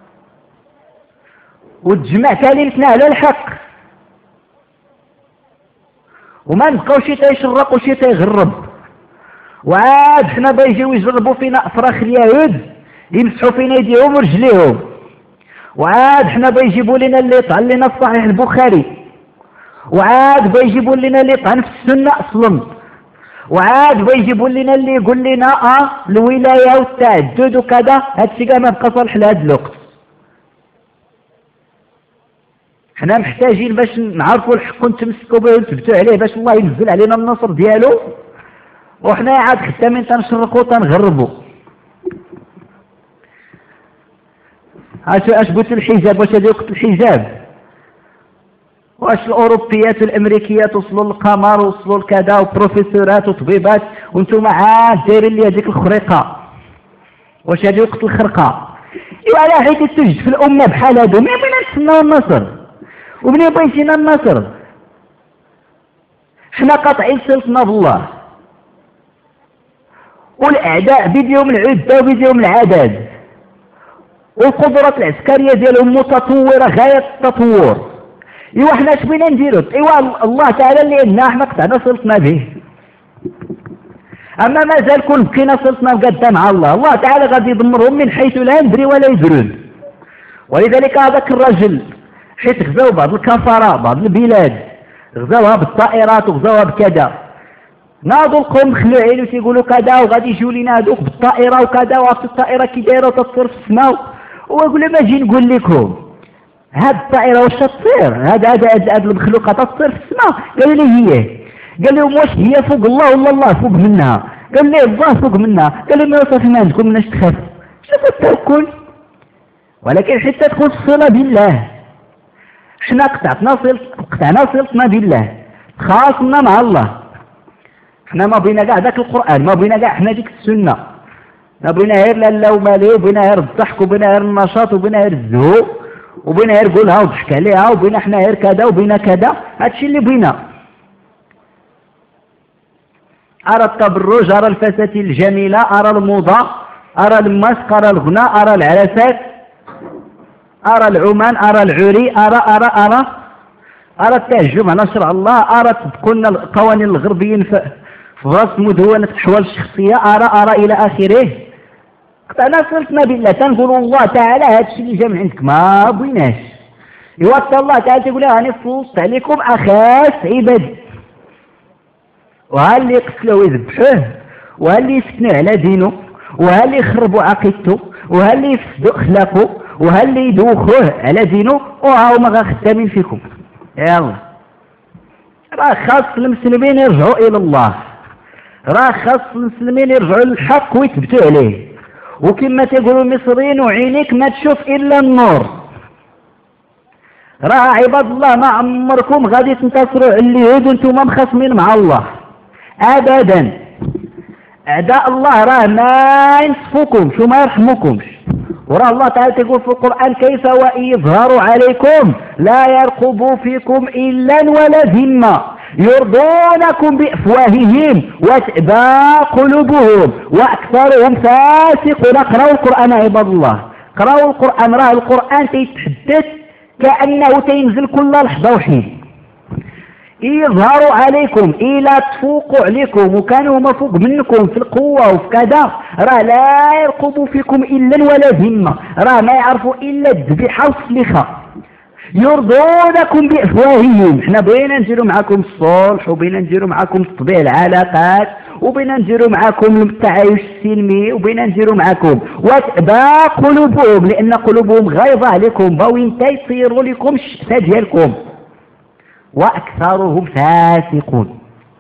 وتجمع كلمتنا على الحق وما نبقاو شي تيشرق وشي تيغرب. وعاد حنا بيجيو يجربوا فينا افراخ اليهود يمسحوا فينا يديهم ورجليهم، وعاد حنا بيجيبوا لنا اللي طعن لنا في صحيح البخاري، وعاد بيجيبوا لنا اللي طعن في السنه اصلا، وعاد بيجيبوا لنا اللي يقول لنا اه الولايه والتعدد وكذا. هادشي كاع ما بقى صالح لهذا الوقت. حنا محتاجين باش نعرفوا الحق ونتمسكوا به ونثبتوا عليه باش الله ينزل علينا النصر ديالو، وحنا عاد خدامين تنشرقوا تنغربوا. اش قلت الحجاب؟ واش هذه وقت الحجاب؟ واش الاوروبيات والامريكيات وصلوا للقمر ووصلوا لكذا وبروفيسورات وطبيبات وانتم عاد دايرين لي هذيك الخريقه؟ واش هذه وقت الخرقه؟ ايوا على حيت توجد في الامه بحال هادو ملي بغينا نتسناو النصر ومنين بغيتينا النصر حنا قاطعين صلتنا بالله، والاعداء بيديهم العده وبيديهم العدد، والقدرات العسكريه ديالهم متطوره غايه التطور. ايوا حنا اش بغينا نديرو؟ ايوا الله تعالى اللي عندنا حنا قطعنا صلتنا به، اما مازال كون بقينا صلتنا مقاده مع الله، الله تعالى غادي يدمرهم من حيث لا ندري ولا يدرون. ولذلك هذاك الرجل حيت غزاو بعض الكفره بعض البلاد غزاوها بالطائرات وغزاوها بكذا، ناضوا القوم خلوا عينو تيقولوا كذا وغادي يجيو لينا هذوك بالطائره وكذا، وعرفت الطائره كي دايره وتطير في السماء، ويقول لهم اجي نقول لكم هاد الطائره واش تطير؟ هاد هاد هاد المخلوقه تطير في السماء؟ قالوا لي هي. قال لهم واش هي فوق الله ولا الله فوق منها؟ قال لي الله فوق منها. قال لهم صافي ما عندكم مناش تخاف، شوفوا التوكل. ولكن حتى تكون الصله بالله، حنا قطعنا صلت قطعنا صلتنا بالله، خاصنا مع الله. حنا ما بغينا كاع ذاك القران، ما بغينا كاع حنا ديك السنه، ما بغينا غير لالا ومالي، وبغينا غير الضحك، وبغينا غير النشاط، وبغينا غير الزهو، وبغينا غير قولها وضحك عليها، وبغينا حنا غير كذا وبغينا كذا. هادشي اللي بغينا. أرى التبرج، أرى الفساتين الجميلة، أرى الموضة، أرى المسك، أرى الغناء، أرى العرسات، أرى العمان، أرى العري، أرى أرى أرى أرى التهجم على شرع الله، أرى تكون القوانين الغربيين في راس مدونة الأحوال الشخصية، أرى أرى إلى آخره. قطعنا صلتنا بالله، تنقول الله تعالى هذا الشيء اللي جا من عندك ما بغيناش. يوصل الله تعالى تقول راني فوصت عليكم أخاس عبادي، وها اللي يقتلوا ويذبحوه، وها اللي يسكنوا على دينه، وها اللي يخربوا عقيدته، وها اللي يفسدوا اخلاقه، وها اللي يدوخوه على دينه، وها هما غا خدامين فيكم. يلا راه خاص المسلمين يرجعوا الى الله، راه خاص المسلمين يرجعوا للحق ويثبتوا عليه، وكما تقولوا المصريين وعينيك ما تشوف الا النور. راه عباد الله ما عمركم غادي تنتصروا على اليهود وانتم مخاصمين مع الله ابدا. اعداء الله راه ما ينصفوكمش وما يرحموكمش، وراه الله تعالى تقول في القرآن كيف وإن يظهروا عليكم لا يرقبوا فيكم إلا ولا ذمة يرضونكم بأفواههم وتأبى قلوبهم وأكثرهم فاسقون. قرأوا القرآن عباد الله، قرأوا القرآن. راه القرآن تيتحدث كأنه تينزل كل لحظة وحين. يظهروا عليكم إلا تفوقوا عليكم وكانوا هما فوق منكم في القوة وفي كذا، راه لا يرقبوا فيكم إلا ولا ذمة، راه ما يعرفوا إلا الذبيحة والسلخة. يرضونكم بأفواههم. حنا بغينا نديروا معكم الصلح، وبغينا نديروا معكم تطبيع العلاقات، وبغينا نديروا معكم التعايش السلمي، وبغينا نديروا معكم، وتأبى قلوبهم لأن قلوبهم غايظة عليكم، باوين تيصيروا لكم الشتاء ديالكم، وأكثرهم فاسقون.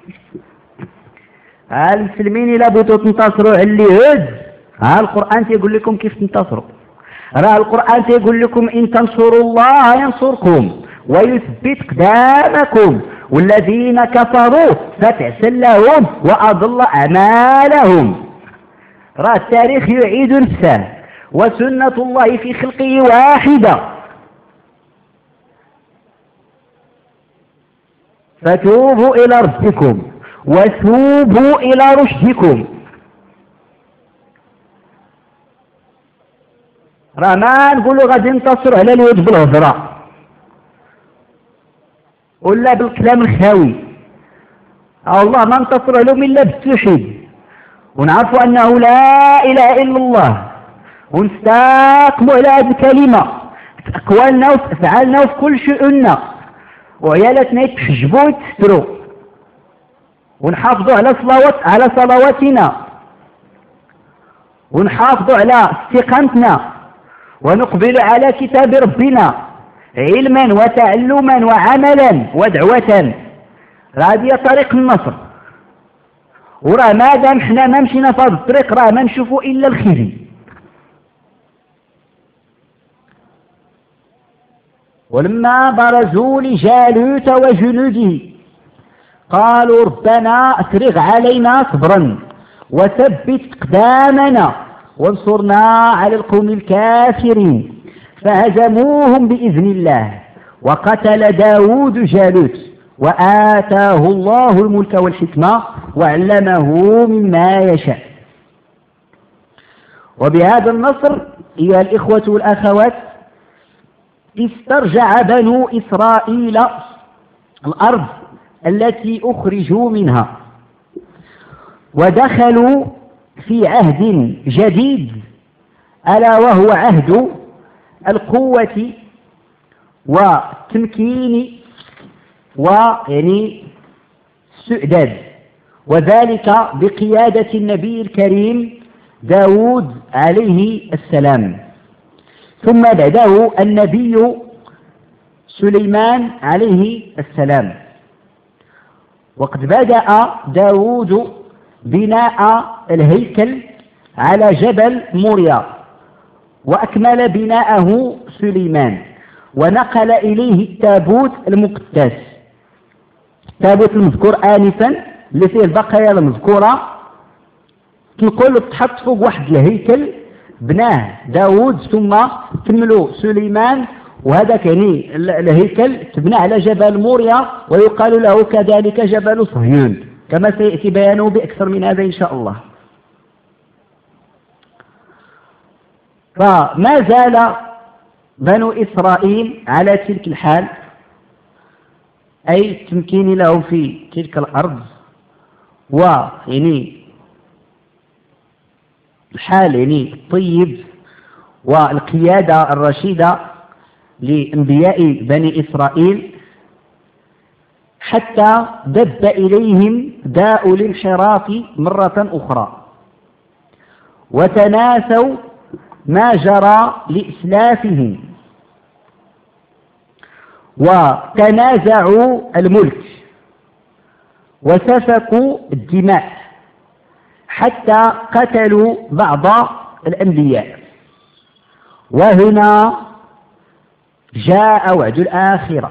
ها المسلمين إلا بغيتوا تنتصروا على اليهود، ها القرآن تيقول لكم كيف تنتصروا. راه القرآن تيقول لكم إن تنصروا الله ينصركم ويثبت قدامكم والذين كفروا فتعسل لهم وأضل أعمالهم. راه التاريخ يعيد نفسه، وسنة الله في خلقه واحدة. فتوبوا إلى ربكم وتوبوا إلى رشدكم. راه ما نقولوا غادي ننتصروا على اليهود بالهضره ولا بالكلام الخاوي، الله ما ننتصروا عليهم الا بالتوحيد، ونعرفوا انه لا اله الا الله، ونستقموا على هذه الكلمه في اقوالنا وفي افعالنا وفي كل شؤوننا، وعيالاتنا يتحجبوا ويتستروا، ونحافظوا على صلوات على صلواتنا، ونحافظوا على استقامتنا، ونقبل على كتاب ربنا. علما وتعلما وعملا ودعوة، هذه طريق النصر. وراه ما دام حنا ما مشينا في هذا الطريق راه ما نشوفوا الا الخزي. ولما برزوا لجالوت وجنوده قالوا ربنا افرغ علينا صبرا وثبت اقدامنا وانصرنا على القوم الكافرين، فهزموهم بإذن الله وقتل داود جالوت وآتاه الله الملك والحكمة وعلمه مما يشاء. وبهذا النصر أيها الإخوة والأخوات استرجع بنو إسرائيل الأرض التي أخرجوا منها ودخلوا في عهد جديد، ألا وهو عهد القوة والتمكين ويعني السؤدد، وذلك بقيادة النبي الكريم داود عليه السلام، ثم بعده النبي سليمان عليه السلام. وقد بدأ داود بناء الهيكل على جبل موريا، وأكمل بناءه سليمان، ونقل إليه التابوت المقدس، التابوت المذكور آنفا اللي فيه البقايا المذكورة، تنقل تحط فوق واحد الهيكل بناه داود ثم كملوا سليمان، وهذا يعني الهيكل تبنى على جبل موريا ويقال له كذلك جبل صهيون، كما سيأتي بيانه بأكثر من هذا إن شاء الله. فما زال بنو إسرائيل على تلك الحال، أي التمكين له في تلك الأرض، ويعني الحال يعني الطيب والقيادة الرشيدة لأنبياء بني إسرائيل، حتى دب إليهم داء الانحراف مرة أخرى، وتناسوا ما جرى لإسلافهم، وتنازعوا الملك وسفكوا الدماء حتى قتلوا بعض الأنبياء. وهنا جاء وعد الآخرة.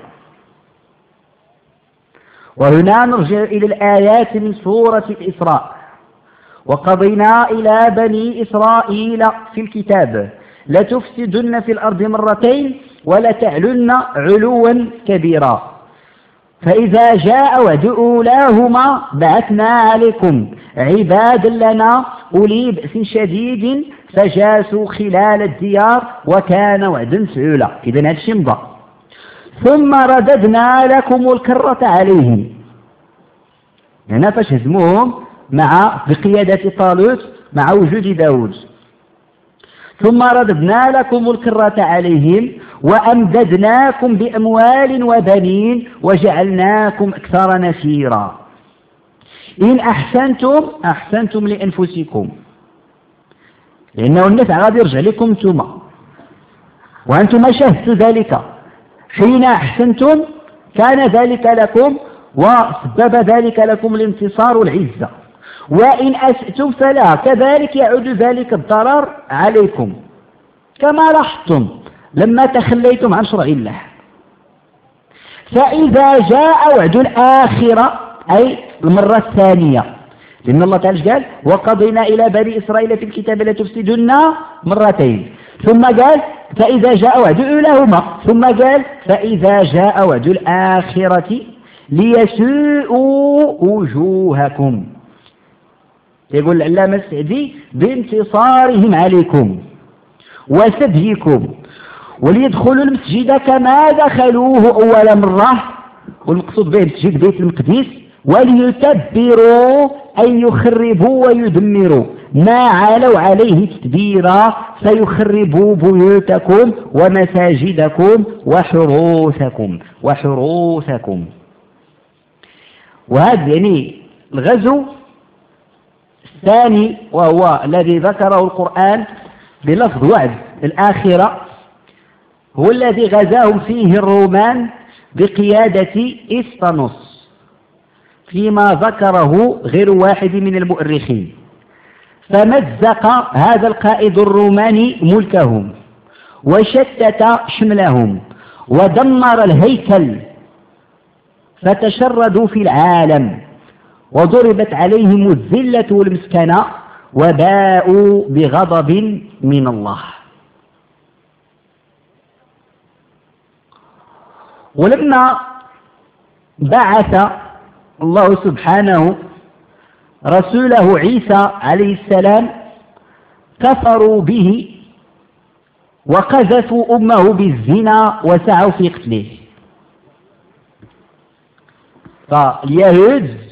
وهنا نرجع إلى الآيات من سورة الإسراء: وقضينا إلى بني إسرائيل في الكتاب لتفسدن في الأرض مرتين ولتعلن علوا كبيرا، فإذا جاء وعد أولاهما بعثنا عليكم عبادا لنا أولي بأس شديد فجاسوا خلال الديار وكان وعدا مفعولا. إذن هذا الشيء مضى. ثم رددنا لكم الكرة عليهم، هنا فاش هزموهم مع بقيادة طالوت مع وجود داود. ثم رددنا لكم الكرة عليهم وأمددناكم بأموال وبنين وجعلناكم أكثر نفيرا. إن أحسنتم أحسنتم لأنفسكم، لأنه النفع غادي يرجع لكم انتم، وأنتم شاهدتوا ذلك. حين أحسنتم كان ذلك لكم وسبب ذلك لكم الانتصار والعزة، وإن أسأتم فلا، كذلك يعود ذلك الضرر عليكم، كما لاحظتم لما تخليتم عن شرع الله. فإذا جاء وعد الآخرة أي المرة الثانية، لأن الله تعالى قال: وقضينا إلى بني إسرائيل في الكتاب لتفسدن مرتين، ثم قال: فإذا جاء وعد أولاهما، ثم قال: فإذا جاء وعد الآخرة ليسوءوا وجوهكم. يقول العلامة السعدي: بانتصارهم عليكم وسبيكم، وليدخلوا المسجد كما دخلوه أول مرة، والمقصود به مسجد بيت المقدس، وليتبروا أن يخربوا ويدمروا ما علوا عليه تدبيرا، فيخربوا بيوتكم ومساجدكم وحروثكم وحروثكم. وهذا يعني الغزو الثاني، وهو الذي ذكره القرآن بلفظ وعد الآخرة، هو الذي غزاهم فيه الرومان بقيادة إسطنس، فيما ذكره غير واحد من المؤرخين. فمزق هذا القائد الروماني ملكهم وشتت شملهم ودمر الهيكل، فتشردوا في العالم وضربت عليهم الذلة والمسكنة وباءوا بغضب من الله. ولما بعث الله سبحانه رسوله عيسى عليه السلام كفروا به وقذفوا أمه بالزنا وسعوا في قتله. فاليهود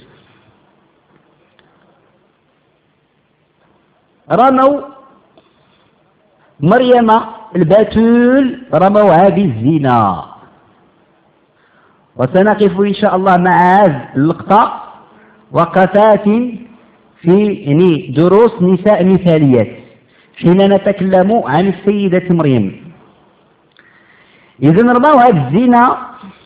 رموا مريم البتول رموها بالزنا، وسنقف إن شاء الله مع هذه اللقطة وقفات في يعني دروس نساء مثاليات حين نتكلم عن السيدة مريم. إذن رموها بالزنا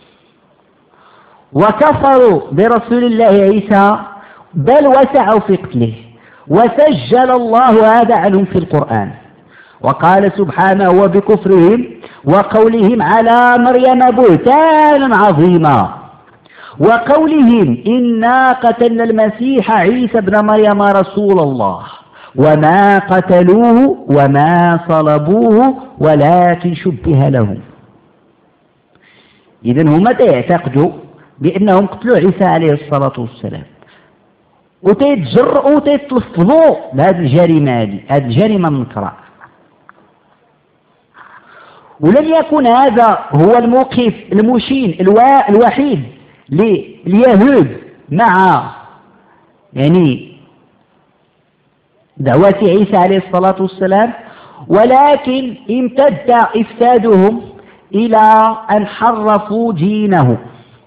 وكفروا برسول الله عيسى، بل وسعوا في قتله، وسجل الله هذا عنهم في القرآن وقال سبحانه وبكفرهم وقولهم على مريم بهتانا عظيما، وقولهم إنا قتلنا المسيح عيسى ابن مريم رسول الله وما قتلوه وما صلبوه ولكن شبه لهم. إذن هم يعتقدوا بأنهم قتلوا عيسى عليه الصلاة والسلام، وتيتجرؤوا وتيتلفظوا بهذه الجريمة هذه هذه الجريمة المنكرة. ولم يكن هذا هو الموقف المشين الوحيد لليهود مع يعني دعوة عيسى عليه الصلاة والسلام، ولكن امتد إفسادهم إلى أن حرفوا دينه.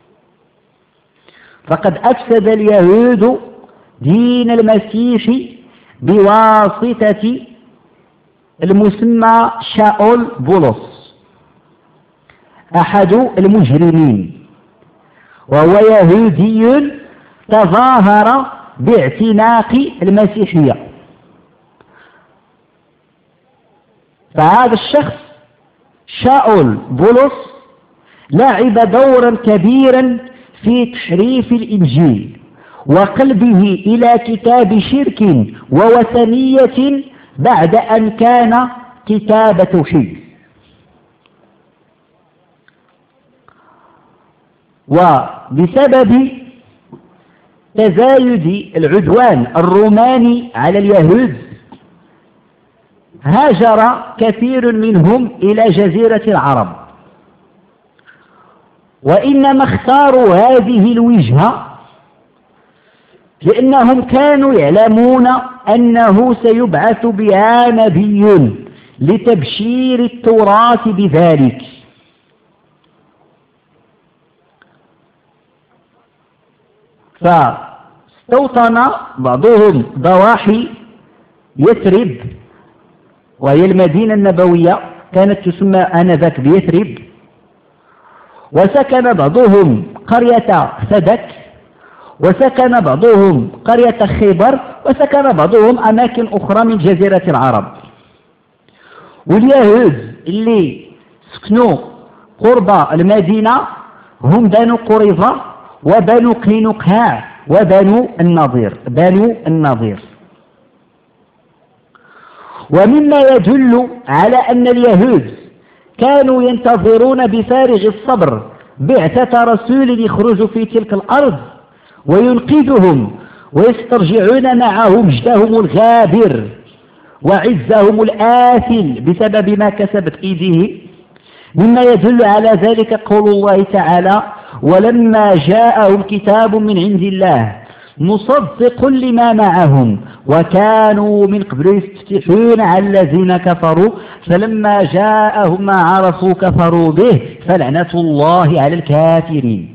فقد أفسد اليهود دين المسيح بواسطة المسمى شاول بولس أحد المجرمين، وهو يهودي تظاهر باعتناق المسيحية. فهذا الشخص شاول بولس لعب دورا كبيرا في تحريف الإنجيل وقلبه إلى كتاب شرك ووثنية بعد أن كان كتاب توحيد. وبسبب تزايد العدوان الروماني على اليهود هاجر كثير منهم إلى جزيرة العرب، وإنما اختاروا هذه الوجهة لأنهم كانوا يعلمون أنه سيبعث بها نبي لتبشير التراث بذلك. فاستوطن بعضهم ضواحي يثرب، وهي المدينة النبوية كانت تسمى آنذاك بيثرب، وسكن بعضهم قرية سدك، وسكن بعضهم قرية خيبر، وسكن بعضهم أماكن أخرى من جزيرة العرب. واليهود اللي سكنوا قرب المدينة هم بنو قريظة وبنو قينقاع وبنو النضير بنو النضير. ومما يدل على أن اليهود كانوا ينتظرون بفارغ الصبر بعثة رسول يخرج في تلك الأرض وينقذهم ويسترجعون معه مجدهم الغابر وعزهم الآثل بسبب ما كسبت أيديه. مما يدل على ذلك قول الله تعالى: ولما جاءهم كتاب من عند الله مصدق لما معهم وكانوا من قبل يستفتحون على الذين كفروا فلما جاءهم ما عرفوا كفروا به فلعنة الله على الكافرين.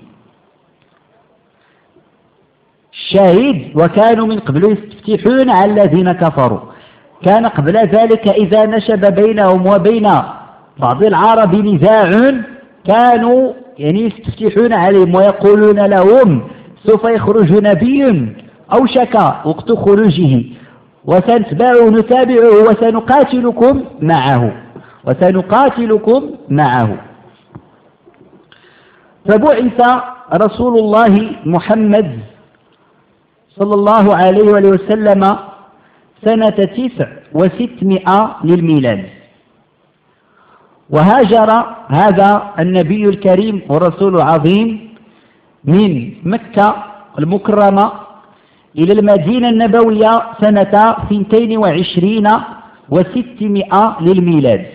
الشاهد: وكانوا من قبل يستفتحون على الذين كفروا. كان قبل ذلك إذا نشب بينهم وبين بعض العرب نزاع كانوا يعني يستفتحون عليهم ويقولون لهم سوف يخرج نبي أوشك وقت خروجه وسنتبعه نتابعه وسنقاتلكم معه وسنقاتلكم معه. فبعث رسول الله محمد صلى الله عليه وسلم سنة تسع وستمائة للميلاد، وهاجر هذا النبي الكريم والرسول العظيم من مكة المكرمة إلى المدينة النبوية سنة اثنتين وعشرين وستمائة للميلاد.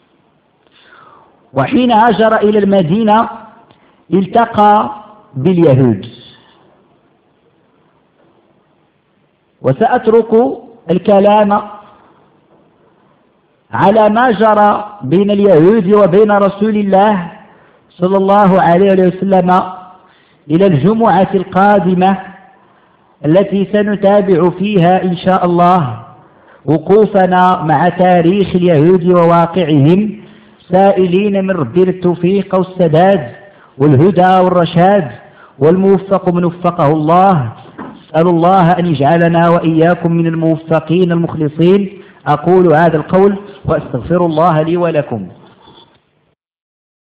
وحين هاجر إلى المدينة التقى باليهود. وسأترك الكلام على ما جرى بين اليهود وبين رسول الله صلى الله عليه وسلم إلى الجمعة القادمة التي سنتابع فيها إن شاء الله وقوفنا مع تاريخ اليهود وواقعهم، سائلين من رب التوفيق والسداد والهدى والرشاد، والموفق من وفقه الله. أسأل الله أن يجعلنا وإياكم من الموفقين المخلصين. أقول هذا القول وأستغفر الله لي ولكم.